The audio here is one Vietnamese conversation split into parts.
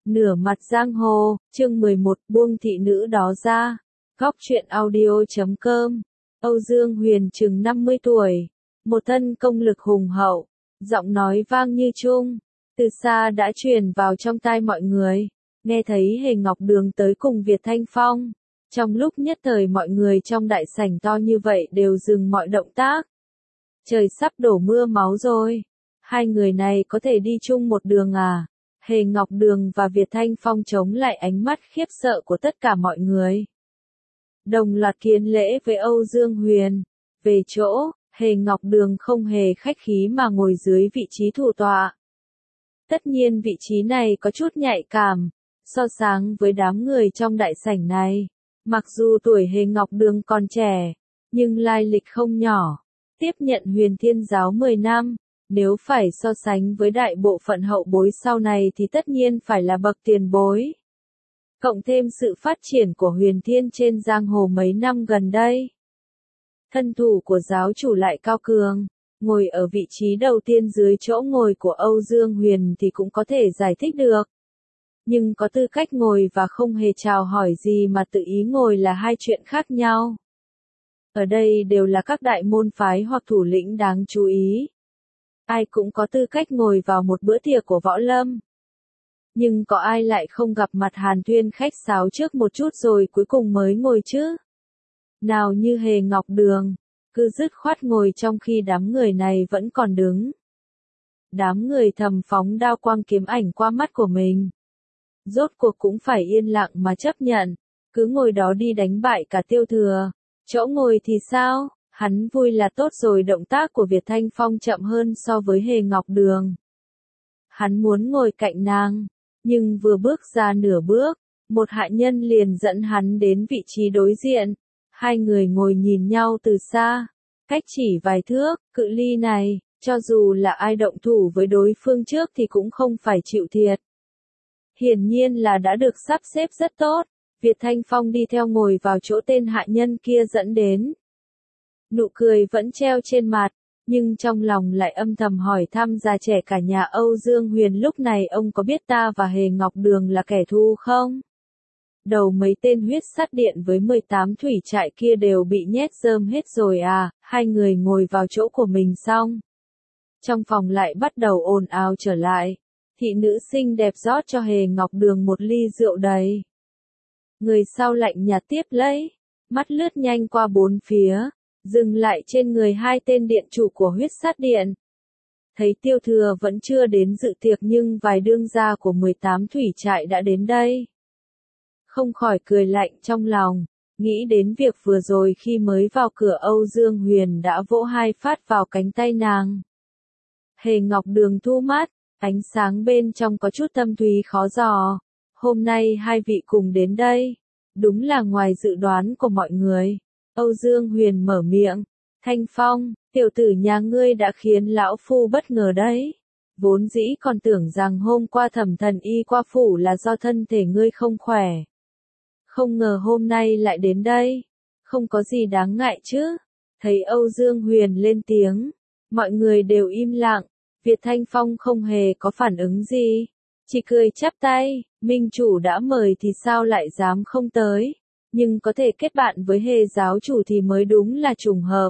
Nửa mặt giang hồ, chương 11, buông thị nữ đó ra. Góc truyện audio.com. Âu Dương Huyền chừng 50 tuổi, một thân công lực hùng hậu, giọng nói vang như chuông, từ xa đã truyền vào trong tai mọi người. Nghe thấy Hề Ngọc Đường tới cùng Việt Thanh Phong, trong lúc nhất thời mọi người trong đại sảnh to như vậy đều dừng mọi động tác. Trời sắp đổ mưa máu rồi, hai người này có thể đi chung một đường à? Hề Ngọc Đường và Việt Thanh Phong chống lại ánh mắt khiếp sợ của tất cả mọi người. Đồng loạt kiến lễ với Âu Dương Huyền. Về chỗ, Hề Ngọc Đường không hề khách khí mà ngồi dưới vị trí thủ tọa. Tất nhiên vị trí này có chút nhạy cảm, so sánh với đám người trong đại sảnh này. Mặc dù tuổi Hề Ngọc Đường còn trẻ, nhưng lai lịch không nhỏ. Tiếp nhận Huyền Thiên Giáo 10 năm. Nếu phải so sánh với đại bộ phận hậu bối sau này thì tất nhiên phải là bậc tiền bối. Cộng thêm sự phát triển của Huyền Thiên trên giang hồ mấy năm gần đây. Thân thủ của giáo chủ lại cao cường, ngồi ở vị trí đầu tiên dưới chỗ ngồi của Âu Dương Huyền thì cũng có thể giải thích được. Nhưng có tư cách ngồi và không hề chào hỏi gì mà tự ý ngồi là hai chuyện khác nhau. Ở đây đều là các đại môn phái hoặc thủ lĩnh đáng chú ý. Ai cũng có tư cách ngồi vào một bữa tiệc của võ lâm. Nhưng có ai lại không gặp mặt hàn huyên khách sáo trước một chút rồi cuối cùng mới ngồi chứ? Nào như Hề Ngọc Đường, cứ dứt khoát ngồi trong khi đám người này vẫn còn đứng. Đám người thầm phóng đao quang kiếm ảnh qua mắt của mình. Rốt cuộc cũng phải yên lặng mà chấp nhận, cứ ngồi đó đi đánh bại cả Tiêu Thừa. Chỗ ngồi thì sao? Hắn vui là tốt rồi. Động tác của Việt Thanh Phong chậm hơn so với Hề Ngọc Đường. Hắn muốn ngồi cạnh nàng, nhưng vừa bước ra nửa bước, một hạ nhân liền dẫn hắn đến vị trí đối diện. Hai người ngồi nhìn nhau từ xa, cách chỉ vài thước, cự ly này, cho dù là ai động thủ với đối phương trước thì cũng không phải chịu thiệt. Hiển nhiên là đã được sắp xếp rất tốt, Việt Thanh Phong đi theo ngồi vào chỗ tên hạ nhân kia dẫn đến. Nụ cười vẫn treo trên mặt, nhưng trong lòng lại âm thầm hỏi thăm già trẻ cả nhà Âu Dương Huyền lúc này ông có biết ta và Hề Ngọc Đường là kẻ thù không? Đầu mấy tên huyết sát điện với 18 thủy trại kia đều bị nhét rơm hết rồi à? Hai người ngồi vào chỗ của mình xong. Trong phòng lại bắt đầu ồn ào trở lại. Thị nữ xinh đẹp rót cho Hề Ngọc Đường một ly rượu đầy. Người sau lạnh nhạt tiếp lấy, mắt lướt nhanh qua bốn phía, dừng lại trên người hai tên điện chủ của huyết sát điện. Thấy Tiêu Thừa vẫn chưa đến dự tiệc nhưng vài đương gia của 18 thủy trại đã đến đây. Không khỏi cười lạnh trong lòng, nghĩ đến việc vừa rồi khi mới vào cửa Âu Dương Huyền đã vỗ hai phát vào cánh tay nàng. Hề Ngọc Đường thu mắt, ánh sáng bên trong có chút thâm thúy khó dò. Hôm nay hai vị cùng đến đây, đúng là ngoài dự đoán của mọi người. Âu Dương Huyền mở miệng, Thanh Phong, tiểu tử nhà ngươi đã khiến lão phu bất ngờ đấy. Vốn dĩ còn tưởng rằng hôm qua Thẩm Thần Y qua phủ là do thân thể ngươi không khỏe. Không ngờ hôm nay lại đến đây, không có gì đáng ngại chứ. Thấy Âu Dương Huyền lên tiếng, mọi người đều im lặng, Việt Thanh Phong không hề có phản ứng gì, chỉ cười chắp tay, minh chủ đã mời thì sao lại dám không tới, nhưng có thể kết bạn với Hề giáo chủ thì mới đúng là trùng hợp.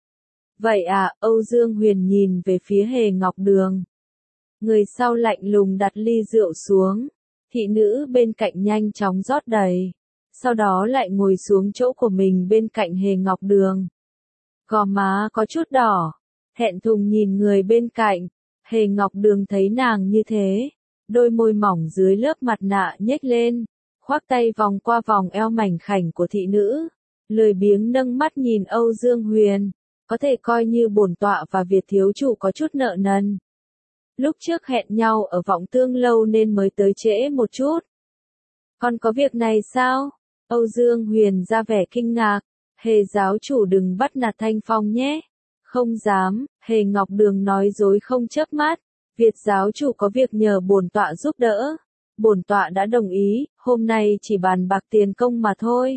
Vậy à? Âu Dương Huyền nhìn về phía Hề Ngọc Đường. Người sau lạnh lùng đặt ly rượu xuống, thị nữ bên cạnh nhanh chóng rót đầy, sau đó lại ngồi xuống chỗ của mình bên cạnh Hề Ngọc Đường. Gò má có chút đỏ, thẹn thùng nhìn người bên cạnh. Hề Ngọc Đường thấy nàng như thế, đôi môi mỏng dưới lớp mặt nạ nhếch lên, khoác tay vòng qua vòng eo mảnh khảnh của thị nữ, lười biếng nâng mắt nhìn Âu Dương Huyền, có thể coi như bổn tọa và Việt thiếu chủ có chút nợ nần. Lúc trước hẹn nhau ở Vọng Tương lâu nên mới tới trễ một chút. Còn có việc này sao? Âu Dương Huyền ra vẻ kinh ngạc, Hề giáo chủ đừng bắt nạt Thanh Phong nhé. Không dám, Hề Ngọc Đường nói dối không chớp mắt, Việt giáo chủ có việc nhờ bổn tọa giúp đỡ. Bổn tọa đã đồng ý, hôm nay chỉ bàn bạc tiền công mà thôi.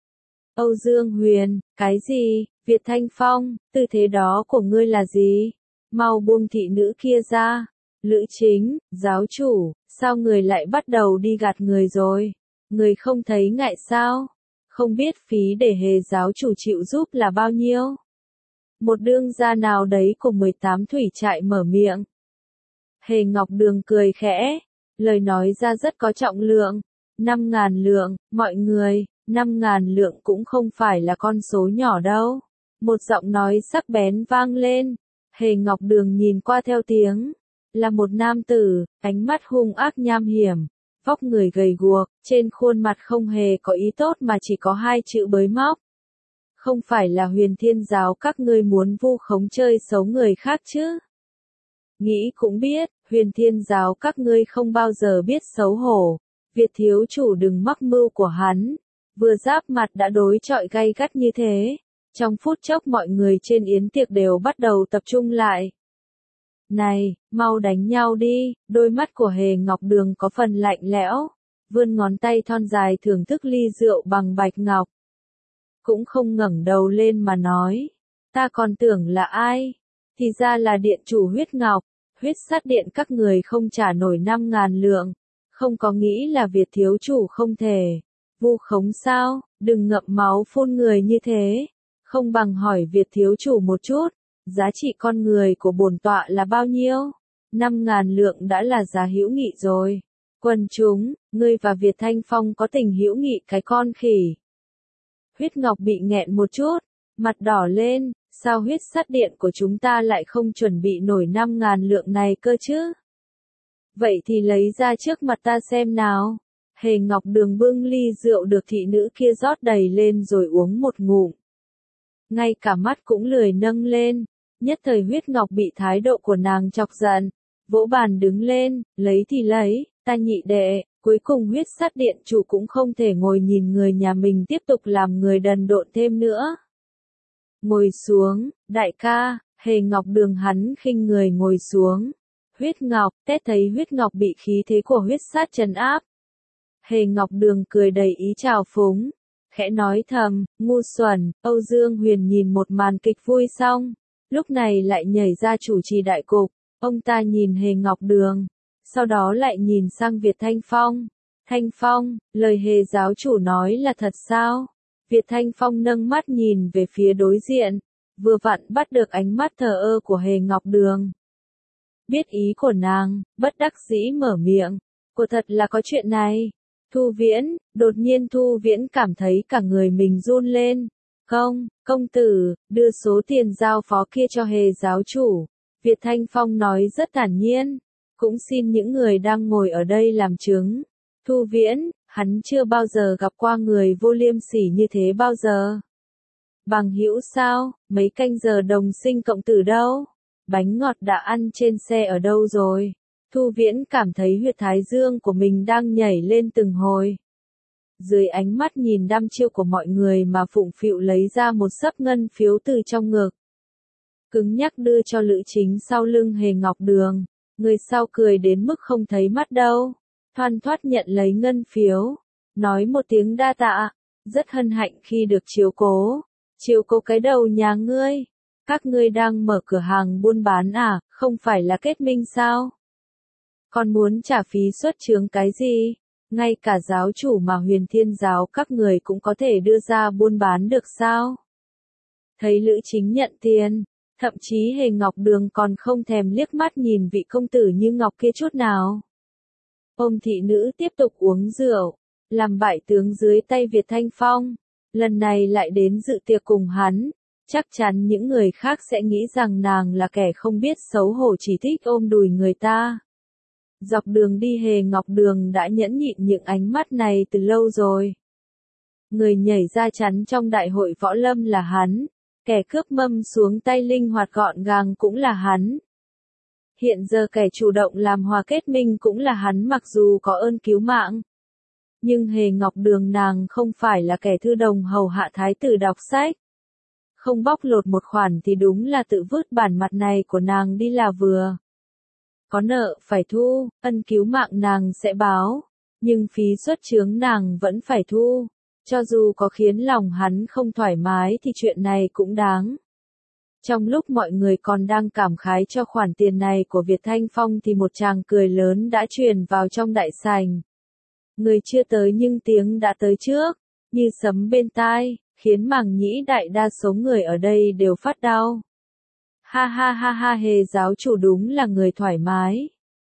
Âu Dương Huyền, cái gì? Việt Thanh Phong, tư thế đó của ngươi là gì? Mau buông thị nữ kia ra. Lữ Chính, giáo chủ, sao người lại bắt đầu đi gạt người rồi? Người không thấy ngại sao? Không biết phí để Hề giáo chủ chịu giúp là bao nhiêu? Một đương gia nào đấy của 18 thủy trại mở miệng. Hề Ngọc Đường cười khẽ, lời nói ra rất có trọng lượng. 5.000 lượng, mọi người, 5.000 lượng cũng không phải là con số nhỏ đâu. Một giọng nói sắc bén vang lên. Hề Ngọc Đường nhìn qua theo tiếng. Là một nam tử, ánh mắt hung ác nham hiểm, vóc người gầy guộc, trên khuôn mặt không hề có ý tốt mà chỉ có hai chữ bới móc. Không phải là Huyền Thiên giáo các ngươi muốn vu khống chơi xấu người khác chứ? Nghĩ cũng biết, Huyền Thiên giáo các ngươi không bao giờ biết xấu hổ. Việt thiếu chủ đừng mắc mưu của hắn. Vừa giáp mặt đã đối chọi gay gắt như thế. Trong phút chốc mọi người trên yến tiệc đều bắt đầu tập trung lại. Này, mau đánh nhau đi, đôi mắt của Hề Ngọc Đường có phần lạnh lẽo, vươn ngón tay thon dài thưởng thức ly rượu bằng bạch ngọc. Cũng không ngẩng đầu lên mà nói, ta còn tưởng là ai, thì ra là điện chủ huyết ngọc, huyết sát điện các người không trả nổi 5.000 lượng, không có nghĩ là Việt thiếu chủ không thể, vu khống sao, đừng ngậm máu phun người như thế, không bằng hỏi Việt thiếu chủ một chút. Giá trị con người của bổn tọa là bao nhiêu? 5.000 lượng đã là giá hữu nghị rồi. Quần chúng, ngươi và Việt Thanh Phong có tình hữu nghị cái con khỉ. Huyết Ngọc bị nghẹn một chút, mặt đỏ lên, sao huyết sát điện của chúng ta lại không chuẩn bị nổi 5.000 lượng này cơ chứ? Vậy thì lấy ra trước mặt ta xem nào. Hề Ngọc Đường bưng ly rượu được thị nữ kia rót đầy lên rồi uống một ngụm. Ngay cả mắt cũng lười nâng lên. Nhất thời Huyết Ngọc bị thái độ của nàng chọc giận, vỗ bàn đứng lên, lấy thì lấy, ta nhị đệ, cuối cùng huyết sát điện chủ cũng không thể ngồi nhìn người nhà mình tiếp tục làm người đần độn thêm nữa. Ngồi xuống, đại ca, Hề Ngọc Đường hắn khinh người ngồi xuống. Huyết Ngọc, tét thấy Huyết Ngọc bị khí thế của huyết sát trấn áp. Hề Ngọc Đường cười đầy ý trào phúng, khẽ nói thầm, ngu xuẩn, Âu Dương Huyền nhìn một màn kịch vui xong. Lúc này lại nhảy ra chủ trì đại cục, ông ta nhìn Hề Ngọc Đường, sau đó lại nhìn sang Việt Thanh Phong. Thanh Phong, lời Hề giáo chủ nói là thật sao? Việt Thanh Phong nâng mắt nhìn về phía đối diện, vừa vặn bắt được ánh mắt thờ ơ của Hề Ngọc Đường. Biết ý của nàng, bất đắc dĩ mở miệng, của thật là có chuyện này. Thu Viễn, đột nhiên Thu Viễn cảm thấy cả người mình run lên. Công tử, đưa số tiền giao phó kia cho Hề giáo chủ. Việt Thanh Phong nói rất thản nhiên, cũng xin những người đang ngồi ở đây làm chứng. Thu Viễn, hắn chưa bao giờ gặp qua người vô liêm sỉ như thế bao giờ. Bằng hữu sao, mấy canh giờ đồng sinh cộng tử đâu? Bánh ngọt đã ăn trên xe ở đâu rồi? Thu Viễn cảm thấy huyệt thái dương của mình đang nhảy lên từng hồi. Dưới ánh mắt nhìn đăm chiêu của mọi người mà Phụng Phịu lấy ra một xấp ngân phiếu từ trong ngực. Cứng nhắc đưa cho Lữ Chính sau lưng Hề Ngọc Đường, người sau cười đến mức không thấy mắt đâu. Thoăn thoắt nhận lấy ngân phiếu, nói một tiếng đa tạ, rất hân hạnh khi được chiếu cố cái đầu nhà ngươi. Các ngươi đang mở cửa hàng buôn bán à, không phải là kết minh sao? Còn muốn trả phí xuất chướng cái gì? Ngay cả giáo chủ mà Huyền Thiên giáo các người cũng có thể đưa ra buôn bán được sao? Thấy Lữ Chính nhận tiền, thậm chí Hề Ngọc Đường còn không thèm liếc mắt nhìn vị công tử như ngọc kia chút nào. Ôm thị nữ tiếp tục uống rượu, làm bại tướng dưới tay Việt Thanh Phong, lần này lại đến dự tiệc cùng hắn, chắc chắn những người khác sẽ nghĩ rằng nàng là kẻ không biết xấu hổ chỉ thích ôm đùi người ta. Dọc đường đi Hề Ngọc Đường đã nhẫn nhịn những ánh mắt này từ lâu rồi. Người nhảy ra chắn trong đại hội võ lâm là hắn, kẻ cướp mâm xuống tay linh hoạt gọn gàng cũng là hắn. Hiện giờ kẻ chủ động làm hòa kết minh cũng là hắn mặc dù có ơn cứu mạng. Nhưng Hề Ngọc Đường nàng không phải là kẻ thư đồng hầu hạ thái tử đọc sách. Không bóc lột một khoản thì đúng là tự vứt bản mặt này của nàng đi là vừa. Có nợ phải thu, ân cứu mạng nàng sẽ báo, nhưng phí xuất chướng nàng vẫn phải thu. Cho dù có khiến lòng hắn không thoải mái thì chuyện này cũng đáng. Trong lúc mọi người còn đang cảm khái cho khoản tiền này của Việt Thanh Phong thì một tràng cười lớn đã truyền vào trong đại sảnh. Người chưa tới nhưng tiếng đã tới trước, như sấm bên tai, khiến màng nhĩ đại đa số người ở đây đều phát đau. Ha ha ha ha, Hề giáo chủ đúng là người thoải mái.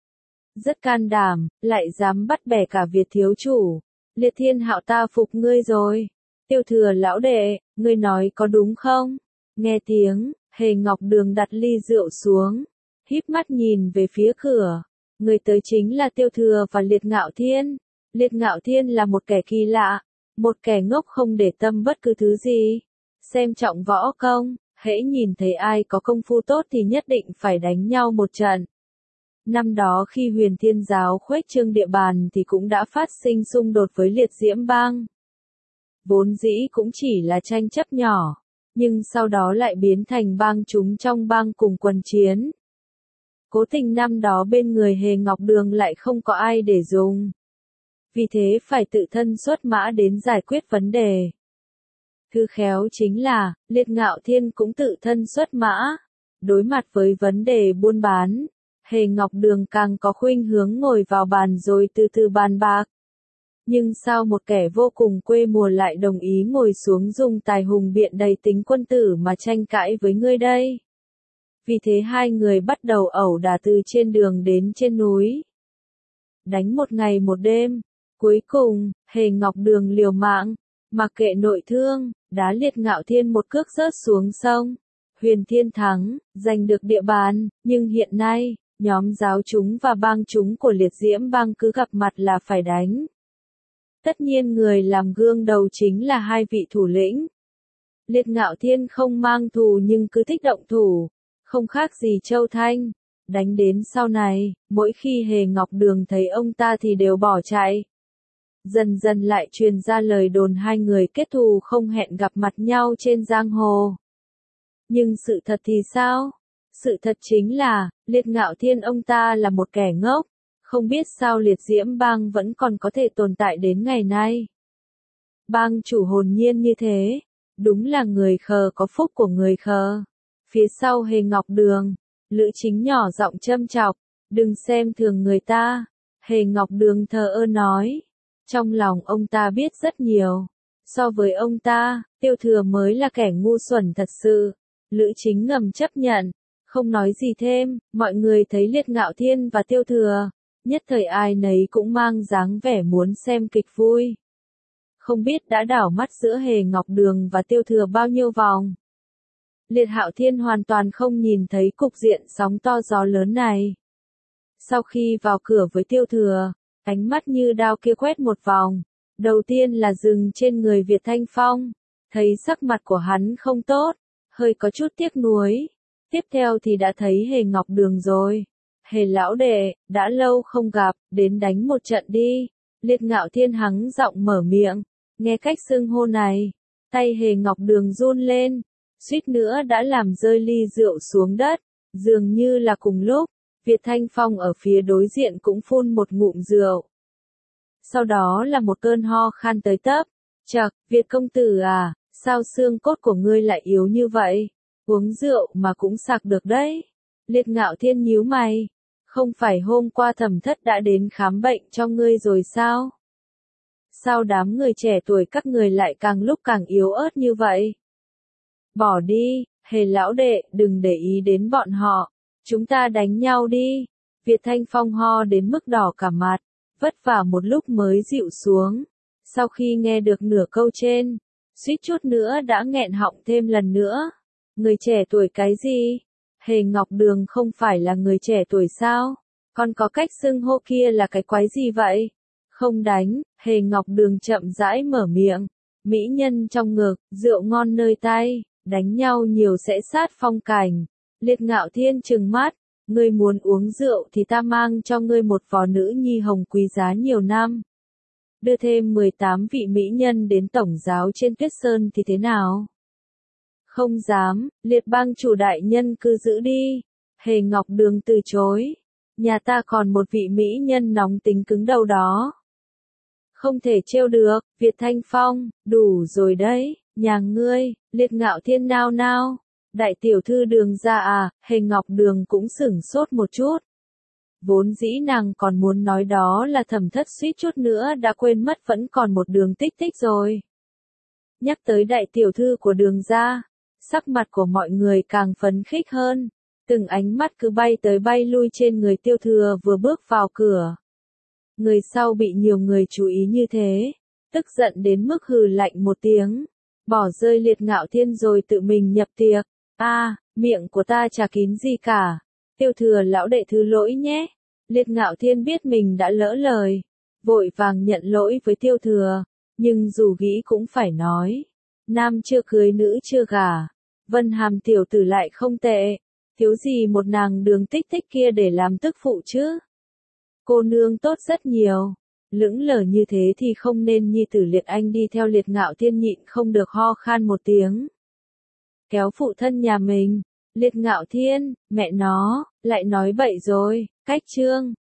Rất can đảm, lại dám bắt bẻ cả Việt thiếu chủ. Liệt Thiên Hạo, ta phục ngươi rồi. Tiêu Thừa lão đệ, ngươi nói có đúng không? Nghe tiếng, Hề Ngọc Đường đặt ly rượu xuống, híp mắt nhìn về phía cửa. Người tới chính là Tiêu Thừa và Liệt Ngạo Thiên. Liệt Ngạo Thiên là một kẻ kỳ lạ, một kẻ ngốc không để tâm bất cứ thứ gì. Xem trọng võ công, hễ nhìn thấy ai có công phu tốt thì nhất định phải đánh nhau một trận. Năm đó khi Huyền Thiên giáo khuếch trương địa bàn thì cũng đã phát sinh xung đột với Liệt Diễm Bang. Vốn dĩ cũng chỉ là tranh chấp nhỏ, nhưng sau đó lại biến thành bang chúng trong bang cùng quần chiến. Cố tình năm đó bên người Hề Ngọc Đường lại không có ai để dùng. Vì thế phải tự thân xuất mã đến giải quyết vấn đề. Thứ khéo chính là, Liệt Ngạo Thiên cũng tự thân xuất mã. Đối mặt với vấn đề buôn bán, Hề Ngọc Đường càng có khuynh hướng ngồi vào bàn rồi từ từ bàn bạc. Nhưng sao một kẻ vô cùng quê mùa lại đồng ý ngồi xuống dùng tài hùng biện đầy tính quân tử mà tranh cãi với ngươi đây? Vì thế hai người bắt đầu ẩu đả từ trên đường đến trên núi. Đánh một ngày một đêm, cuối cùng, Hề Ngọc Đường liều mạng, mặc kệ nội thương, đá Liệt Ngạo Thiên một cước rớt xuống sông. Huyền Thiên thắng, giành được địa bàn, nhưng hiện nay, nhóm giáo chúng và bang chúng của Liệt Diễm Bang cứ gặp mặt là phải đánh. Tất nhiên người làm gương đầu chính là hai vị thủ lĩnh. Liệt Ngạo Thiên không mang thù nhưng cứ thích động thủ, không khác gì Châu Thanh. Đánh đến sau này, mỗi khi Hề Ngọc Đường thấy ông ta thì đều bỏ chạy. Dần dần lại truyền ra lời đồn hai người kết thù không hẹn gặp mặt nhau trên giang hồ. Nhưng sự thật thì sao? Sự thật chính là, Liệt Ngạo Thiên ông ta là một kẻ ngốc, không biết sao Liệt Diễm Bang vẫn còn có thể tồn tại đến ngày nay. Bang chủ hồn nhiên như thế, đúng là người khờ có phúc của người khờ. Phía sau Hề Ngọc Đường, Lữ Chính nhỏ giọng châm chọc, đừng xem thường người ta. Hề Ngọc Đường thờ ơ nói, trong lòng ông ta biết rất nhiều. So với ông ta, Tiêu Thừa mới là kẻ ngu xuẩn thật sự. Lữ Chính ngầm chấp nhận, không nói gì thêm. Mọi người thấy Liệt Ngạo Thiên và Tiêu Thừa, nhất thời ai nấy cũng mang dáng vẻ muốn xem kịch vui. Không biết đã đảo mắt giữa Hề Ngọc Đường và Tiêu Thừa bao nhiêu vòng. Liệt Hạo Thiên hoàn toàn không nhìn thấy cục diện sóng to gió lớn này. Sau khi vào cửa với Tiêu Thừa, ánh mắt như đao kia quét một vòng. Đầu tiên là dừng trên người Việt Thanh Phong, thấy sắc mặt của hắn không tốt, hơi có chút tiếc nuối. Tiếp theo thì đã thấy Hề Ngọc Đường rồi. Hề lão đệ, đã lâu không gặp, đến đánh một trận đi. Liệt Ngạo Thiên hắng giọng mở miệng, nghe cách xưng hô này, tay Hề Ngọc Đường run lên, suýt nữa đã làm rơi ly rượu xuống đất. Dường như là cùng lúc, Việt Thanh Phong ở phía đối diện cũng phun một ngụm rượu. Sau đó là một cơn ho khan tới tấp. Chậc, Việt công tử à, sao xương cốt của ngươi lại yếu như vậy? Uống rượu mà cũng sặc được đấy. Liệt Ngạo Thiên nhíu mày. Không phải hôm qua Thẩm Thất đã đến khám bệnh cho ngươi rồi sao? Sao đám người trẻ tuổi các người lại càng lúc càng yếu ớt như vậy? Bỏ đi, Hề lão đệ, đừng để ý đến bọn họ. Chúng ta đánh nhau đi. Việt Thanh Phong ho đến mức đỏ cả mặt, vất vả một lúc mới dịu xuống. Sau khi nghe được nửa câu trên, suýt chút nữa đã nghẹn họng thêm lần nữa. Người trẻ tuổi cái gì? Hề Ngọc Đường không phải là người trẻ tuổi sao? Còn có cách xưng hô kia là cái quái gì vậy? Không đánh, Hề Ngọc Đường chậm rãi mở miệng. Mỹ nhân trong ngực, rượu ngon nơi tay, đánh nhau nhiều sẽ sát phong cảnh. Liệt Ngạo Thiên trừng mắt, ngươi muốn uống rượu thì ta mang cho ngươi một vò nữ nhi hồng quý giá nhiều năm. Đưa thêm 18 vị mỹ nhân đến tổng giáo trên Tuyết Sơn thì thế nào? Không dám, Liệt bang chủ đại nhân cứ giữ đi. Hề Ngọc Đường từ chối. Nhà ta còn một vị mỹ nhân nóng tính cứng đầu đó. Không thể trêu được, Việt Thanh Phong, đủ rồi đấy, nhà ngươi. Liệt Ngạo Thiên nao nao. Đại tiểu thư Đường gia à, Hề Ngọc Đường cũng sửng sốt một chút. Vốn dĩ nàng còn muốn nói đó là Thẩm Thất suýt chút nữa đã quên mất vẫn còn một Đường Tích Tích rồi. Nhắc tới đại tiểu thư của Đường gia, sắc mặt của mọi người càng phấn khích hơn, từng ánh mắt cứ bay tới bay lui trên người Tiêu Thừa vừa bước vào cửa. Người sau bị nhiều người chú ý như thế, tức giận đến mức hừ lạnh một tiếng, bỏ rơi Liệt Ngạo Thiên rồi tự mình nhập tiệc. Miệng của ta chả kín gì cả. Tiêu Thừa lão đệ thứ lỗi nhé. Liệt Ngạo Thiên biết mình đã lỡ lời, vội vàng nhận lỗi với Tiêu Thừa, nhưng dù nghĩ cũng phải nói. Nam chưa cưới nữ chưa gả, Vân Hàm tiểu tử lại không tệ, thiếu gì một nàng Đường Tích Tích kia để làm tức phụ chứ. Cô nương tốt rất nhiều, lững lờ như thế thì không nên nhi tử Liệt Anh đi theo Liệt Ngạo Thiên nhịn không được ho khan một tiếng. Kéo phụ thân nhà mình, Liệt Ngạo Thiên, mẹ nó, lại nói bậy rồi, cách chương.